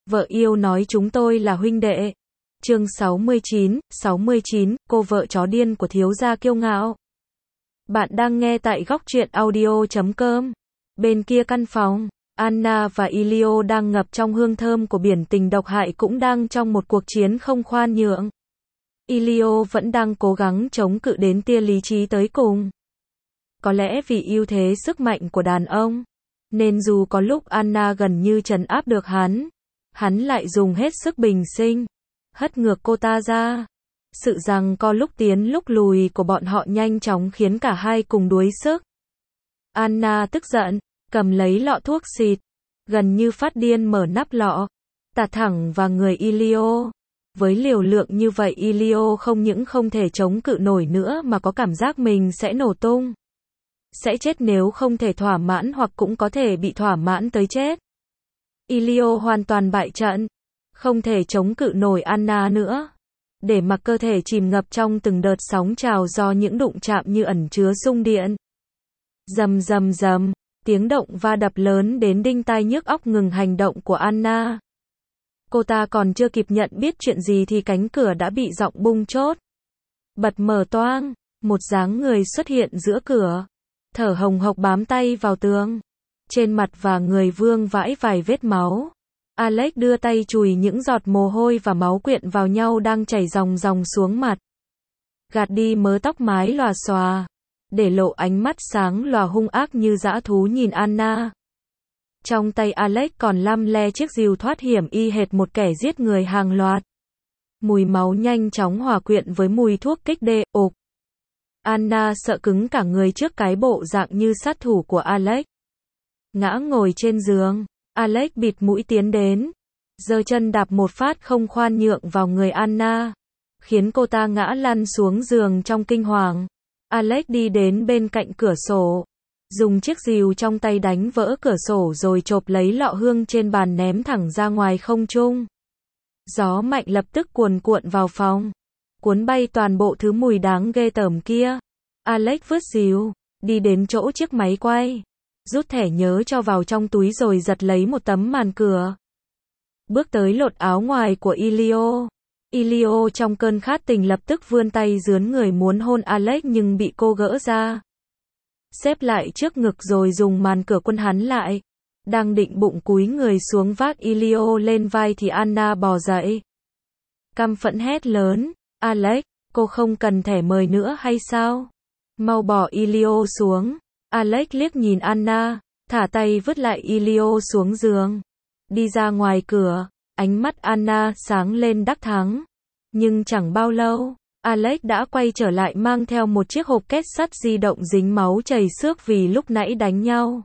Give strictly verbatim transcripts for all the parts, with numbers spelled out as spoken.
Vợ yêu nói chúng tôi là huynh đệ. Chương sáu mươi chín, sáu mươi chín, cô vợ chó điên của thiếu gia kiêu ngạo. Bạn đang nghe tại góc truyện audio chấm com. Bên kia căn phòng, Anna và Elio đang ngập trong hương thơm của biển tình độc hại, cũng đang trong một cuộc chiến không khoan nhượng. Elio vẫn đang cố gắng chống cự đến tia lý trí tới cùng. Có lẽ vì ưu thế sức mạnh của đàn ông, nên dù có lúc Anna gần như trấn áp được hắn, hắn lại dùng hết sức bình sinh, hất ngược cô ta ra. Sự giằng co lúc tiến lúc lùi của bọn họ nhanh chóng khiến cả hai cùng đuối sức. Anna tức giận, cầm lấy lọ thuốc xịt, gần như phát điên mở nắp lọ, tạt thẳng vào người Elio. Với liều lượng như vậy, Elio không những không thể chống cự nổi nữa mà có cảm giác mình sẽ nổ tung. Sẽ chết nếu không thể thỏa mãn, hoặc cũng có thể bị thỏa mãn tới chết. Elio hoàn toàn bại trận, không thể chống cự nổi Anna nữa, để mặc cơ thể chìm ngập trong từng đợt sóng trào do những đụng chạm như ẩn chứa xung điện. Rầm rầm rầm, tiếng động va đập lớn đến đinh tai nhức óc ngừng hành động của Anna. Cô ta còn chưa kịp nhận biết chuyện gì thì cánh cửa đã bị giọng bung chốt bật mở toang, một dáng người xuất hiện giữa cửa, thở hồng hộc bám tay vào tường. Trên mặt và người vương vãi vài vết máu. Alex đưa tay chùi những giọt mồ hôi và máu quyện vào nhau đang chảy ròng ròng xuống mặt. Gạt đi mớ tóc mái lòa xòa, để lộ ánh mắt sáng lòa hung ác như dã thú nhìn Anna. Trong tay Alex còn lăm le chiếc rìu thoát hiểm y hệt một kẻ giết người hàng loạt. Mùi máu nhanh chóng hòa quyện với mùi thuốc kích đê, ộp. Anna sợ cứng cả người trước cái bộ dạng như sát thủ của Alex. Ngã ngồi trên giường, Alex bịt mũi tiến đến, giơ chân đạp một phát không khoan nhượng vào người Anna, khiến cô ta ngã lăn xuống giường trong kinh hoàng. Alex đi đến bên cạnh cửa sổ, dùng chiếc rìu trong tay đánh vỡ cửa sổ rồi chộp lấy lọ hương trên bàn ném thẳng ra ngoài không trung. Gió mạnh lập tức cuồn cuộn vào phòng, cuốn bay toàn bộ thứ mùi đáng ghê tởm kia. Alex vứt rìu, đi đến chỗ chiếc máy quay, rút thẻ nhớ cho vào trong túi rồi giật lấy một tấm màn cửa. Bước tới lột áo ngoài của Elio. Elio trong cơn khát tình lập tức vươn tay dướn người muốn hôn Alex nhưng bị cô gỡ ra, xếp lại trước ngực rồi dùng màn cửa quân hắn lại. Đang định bụng cúi người xuống vác Elio lên vai thì Anna bò dậy, căm phẫn hét lớn, Alex, cô không cần thẻ mời nữa hay sao? Mau bỏ Elio xuống. Alex liếc nhìn Anna, thả tay vứt lại Elio xuống giường, đi ra ngoài cửa. Ánh mắt Anna sáng lên đắc thắng. Nhưng chẳng bao lâu, Alex đã quay trở lại mang theo một chiếc hộp két sắt di động dính máu chảy xước vì lúc nãy đánh nhau.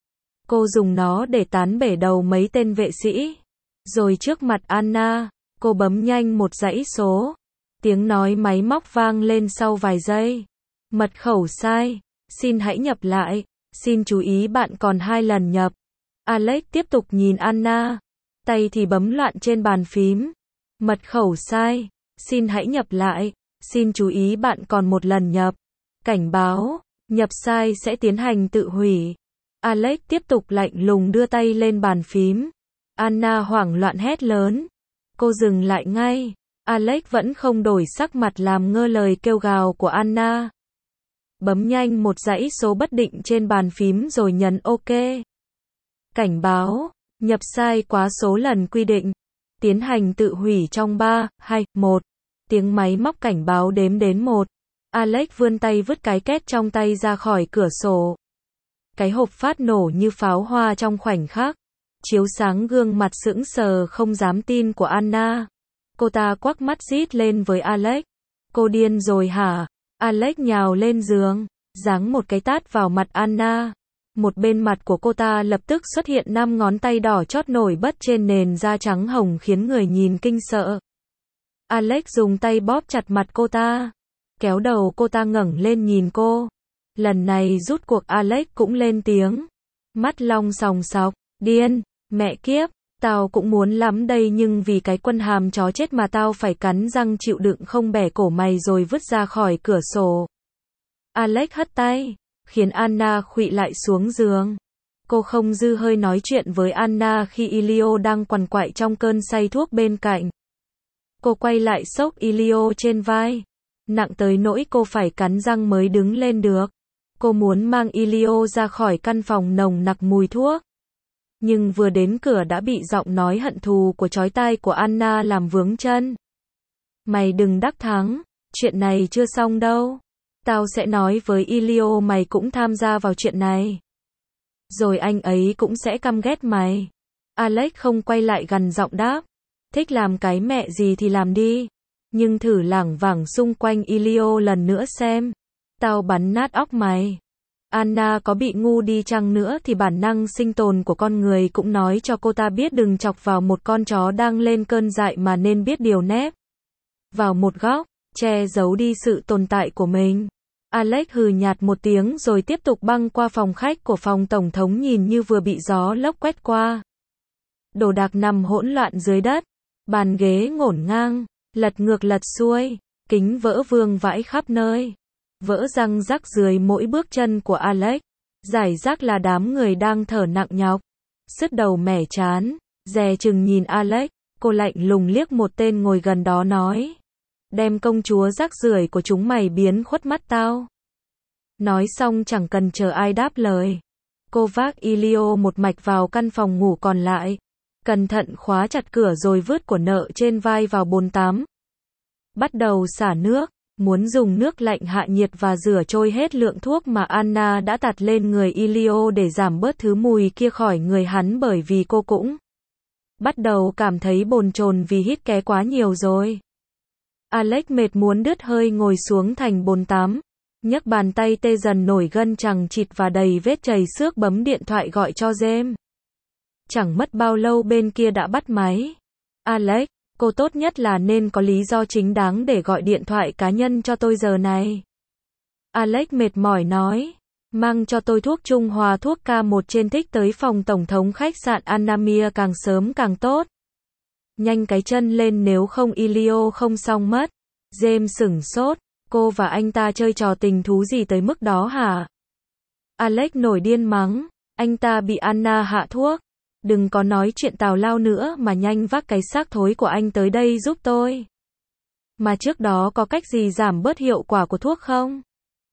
Cô dùng nó để tán bể đầu mấy tên vệ sĩ. Rồi trước mặt Anna, cô bấm nhanh một dãy số. Tiếng nói máy móc vang lên sau vài giây. Mật khẩu sai, xin hãy nhập lại, xin chú ý bạn còn hai lần nhập. Alex tiếp tục nhìn Anna, tay thì bấm loạn trên bàn phím. Mật khẩu sai, xin hãy nhập lại, xin chú ý bạn còn một lần nhập. Cảnh báo, nhập sai sẽ tiến hành tự hủy. Alex tiếp tục lạnh lùng đưa tay lên bàn phím. Anna hoảng loạn hét lớn. Cô dừng lại ngay. Alex vẫn không đổi sắc mặt làm ngơ lời kêu gào của Anna. Bấm nhanh một dãy số bất định trên bàn phím rồi nhấn OK. Cảnh báo, nhập sai quá số lần quy định. Tiến hành tự hủy trong ba, hai, một. Tiếng máy móc cảnh báo đếm đến một. Alex vươn tay vứt cái két trong tay ra khỏi cửa sổ. Cái hộp phát nổ như pháo hoa trong khoảnh khắc, chiếu sáng gương mặt sững sờ không dám tin của Anna. Cô ta quắc mắt rít lên với Alex. Cô điên rồi hả? Alex nhào lên giường, giáng một cái tát vào mặt Anna. Một bên mặt của cô ta lập tức xuất hiện năm ngón tay đỏ chót nổi bật trên nền da trắng hồng khiến người nhìn kinh sợ. Alex dùng tay bóp chặt mặt cô ta, kéo đầu cô ta ngẩng lên nhìn cô. Lần này rút cuộc Alex cũng lên tiếng, mắt long sòng sọc, điên, mẹ kiếp, tao cũng muốn lắm đây nhưng vì cái quân hàm chó chết mà tao phải cắn răng chịu đựng không bẻ cổ mày rồi vứt ra khỏi cửa sổ. Alex hất tay, khiến Anna khuỵu lại xuống giường. Cô không dư hơi nói chuyện với Anna khi Elio đang quằn quại trong cơn say thuốc bên cạnh. Cô quay lại xốc Elio trên vai. Nặng tới nỗi cô phải cắn răng mới đứng lên được. Cô muốn mang Elio ra khỏi căn phòng nồng nặc mùi thuốc. Nhưng vừa đến cửa đã bị giọng nói hận thù của chói tai của Anna làm vướng chân. Mày đừng đắc thắng, chuyện này chưa xong đâu. Tao sẽ nói với Elio mày cũng tham gia vào chuyện này. Rồi anh ấy cũng sẽ căm ghét mày. Alex không quay lại gằn giọng đáp. Thích làm cái mẹ gì thì làm đi. Nhưng thử lảng vảng xung quanh Elio lần nữa xem. Tao bắn nát óc mày. Anna có bị ngu đi chăng nữa thì bản năng sinh tồn của con người cũng nói cho cô ta biết đừng chọc vào một con chó đang lên cơn dại mà nên biết điều nép vào một góc, che giấu đi sự tồn tại của mình. Alex hừ nhạt một tiếng rồi tiếp tục băng qua phòng khách của phòng tổng thống nhìn như vừa bị gió lốc quét qua. Đồ đạc nằm hỗn loạn dưới đất, bàn ghế ngổn ngang, lật ngược lật xuôi, kính vỡ vương vãi khắp nơi. Vỡ răng rắc dưới mỗi bước chân của Alex. Giải rác là đám người đang thở nặng nhọc. Sứt đầu mẻ chán, dè chừng nhìn Alex, cô lạnh lùng liếc một tên ngồi gần đó nói. Đem công chúa rác rưởi của chúng mày biến khuất mắt tao. Nói xong chẳng cần chờ ai đáp lời. Cô vác Elio một mạch vào căn phòng ngủ còn lại. Cẩn thận khóa chặt cửa rồi vứt của nợ trên vai vào bồn tắm. Bắt đầu xả nước. Muốn dùng nước lạnh hạ nhiệt và rửa trôi hết lượng thuốc mà Anna đã tạt lên người Elio để giảm bớt thứ mùi kia khỏi người hắn bởi vì cô cũng bắt đầu cảm thấy bồn chồn vì hít ké quá nhiều rồi. Alex mệt muốn đứt hơi ngồi xuống thành bồn tắm, nhấc bàn tay tê dần nổi gân chằng chịt và đầy vết chảy xước bấm điện thoại gọi cho James. Chẳng mất bao lâu bên kia đã bắt máy. Alex, cô tốt nhất là nên có lý do chính đáng để gọi điện thoại cá nhân cho tôi giờ này. Alex mệt mỏi nói, mang cho tôi thuốc trung hòa thuốc K một trên thích tới phòng tổng thống khách sạn Anamia càng sớm càng tốt. Nhanh cái chân lên nếu không Elio không xong mất. James sửng sốt, cô và anh ta chơi trò tình thú gì tới mức đó hả? Alex nổi điên mắng, anh ta bị Anna hạ thuốc. Đừng có nói chuyện tào lao nữa mà nhanh vác cái xác thối của anh tới đây giúp tôi. Mà trước đó có cách gì giảm bớt hiệu quả của thuốc không?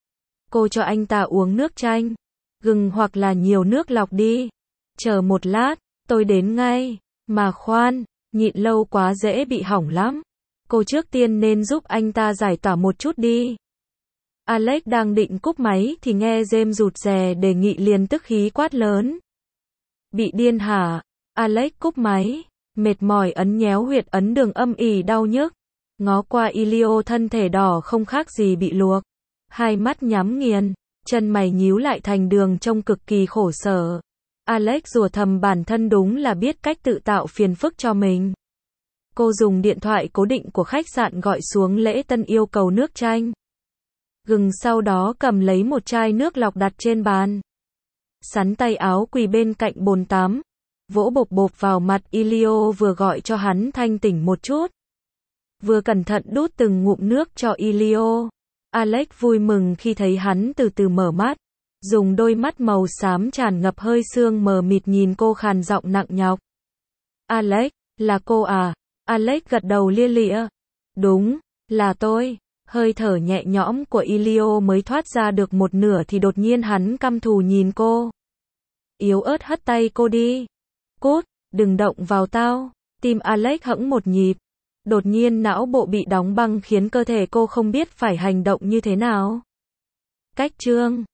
Cô cho anh ta uống nước chanh, gừng hoặc là nhiều nước lọc đi. Chờ một lát, tôi đến ngay. Mà khoan, nhịn lâu quá dễ bị hỏng lắm. Cô trước tiên nên giúp anh ta giải tỏa một chút đi. Alex đang định cúp máy thì nghe James rụt rè đề nghị liền tức khí quát lớn. Bị điên hả? Alex cúp máy, mệt mỏi ấn nhéo huyệt ấn đường âm ỉ đau nhức. Ngó qua Elio thân thể đỏ không khác gì bị luộc. Hai mắt nhắm nghiền, chân mày nhíu lại thành đường trông cực kỳ khổ sở. Alex rủa thầm bản thân đúng là biết cách tự tạo phiền phức cho mình. Cô dùng điện thoại cố định của khách sạn gọi xuống lễ tân yêu cầu nước chanh. Gừng sau đó cầm lấy một chai nước lọc đặt trên bàn. Sắn tay áo quỳ bên cạnh bồn tắm. Vỗ bộp bộp vào mặt Elio vừa gọi cho hắn thanh tỉnh một chút. Vừa cẩn thận đút từng ngụm nước cho Elio. Alex vui mừng khi thấy hắn từ từ mở mắt. Dùng đôi mắt màu xám tràn ngập hơi sương mờ mịt nhìn cô khàn giọng nặng nhọc. Alex, là cô à? Alex gật đầu lia lịa. Đúng, là tôi. Hơi thở nhẹ nhõm của Elio mới thoát ra được một nửa thì đột nhiên hắn căm thù nhìn cô. Yếu ớt hất tay cô đi. Cút, đừng động vào tao. Tim Alex hẫng một nhịp. Đột nhiên não bộ bị đóng băng khiến cơ thể cô không biết phải hành động như thế nào. Cách chương